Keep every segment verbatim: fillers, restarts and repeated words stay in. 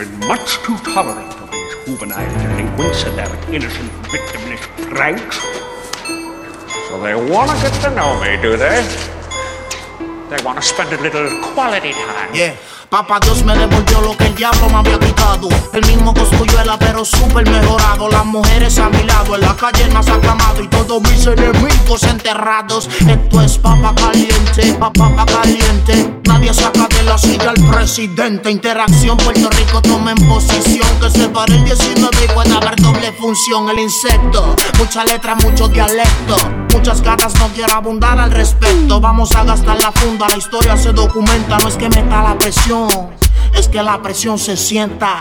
been much too tolerant of these juvenile delinquents and their innocent victimless pranks. So they want to get to know me, do they? They want to spend a little quality time. Yeah. Papá Dios me devolvió lo que el diablo me había quitado. El mismo Cosculluela pero súper mejorado. Las mujeres a mi lado, en la calle más aclamado. Y todos mis enemigos enterrados. Esto es papa caliente, papa papa caliente. Nadie saca de la silla al presidente. Interacción, Puerto Rico toma en posición. Que se pare el diecinueve y pueda haber doble función. El insecto, mucha letra, mucho dialecto. Muchas ganas, no quiero abundar al respecto. Vamos a gastar la funda, la historia se documenta. No es que meta la presión, es que la presión se sienta.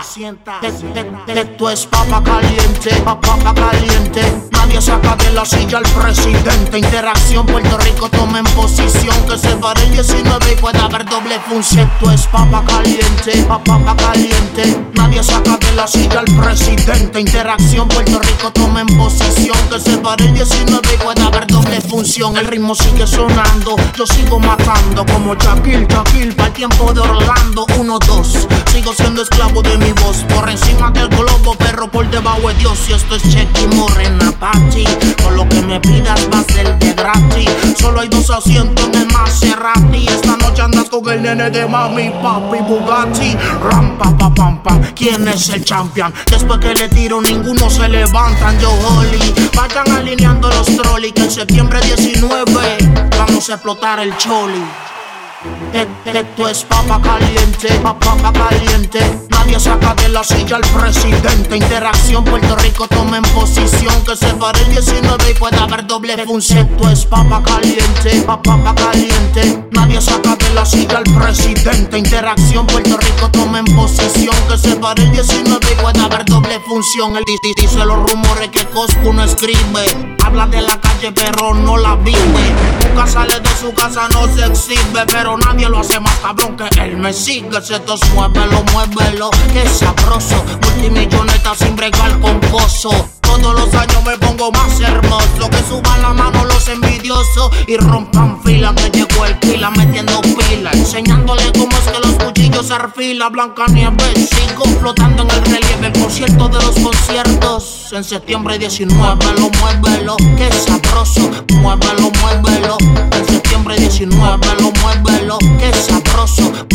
Esto es papa caliente, papa caliente. Nadie saca de la silla al presidente. Interacción, Puerto Rico toma en posición. Que se pare el diecinueve y pueda haber doble función. Esto es papa caliente, papa caliente. Nadie saca de la silla al presidente. Interacción, Puerto Rico toma en posición. Que se pare el diecinueve y pueda haber doble función. El ritmo sigue sonando, yo sigo matando como Shaquille, Shaquille para el tiempo de Orlando. Uno, dos, sigo siendo esclavo de mi voz. Por encima del globo, perro por debajo de Dios. Y esto es Chequi Morena Pachi. Con lo que me pidas va a ser de gratis. Solo hay dos asientos en el Maserati. Esta noche andas con el nene de mami, papi, Bugatti. Ram, pa, pa, pam, pam. ¿Quién es el champion? Después que le tiro ninguno se levantan. Yo, Holly, vayan alineando los trolleys. Que en septiembre diecinueve vamos a explotar el choli. Esto es papa caliente, papa caliente. Nadie saca de la silla al presidente. Interacción, Puerto Rico toma en posición. Que se pare el diecinueve y pueda haber doble función. Esto es papa caliente, papa caliente. Nadie saca de la silla al presidente. Interacción, Puerto Rico toma en posición. Que se pare el diecinueve y pueda haber doble función. El dice los rumores que Coscu no escribe. Habla de la calle pero no la vive. Nunca sale de su casa, no se exhibe. Pero nadie lo hace más cabrón que él me sigue. Esto muévelo, muévelo, que sabroso. Multimilloneta sin bregar con gozo. Todos los años me pongo más hermoso. Que suban la mano los envidiosos y rompan fila. Que llegó el pila metiendo pila. Enseñándole cómo es que los cuchillos se arfila. Blancanieves sigo flotando en el relieve. El concierto de los conciertos en septiembre diecinueve. Lo muévelo, que sabroso. Muévelo, muévelo. En septiembre diecinueve. Lo muévelo, que sabroso.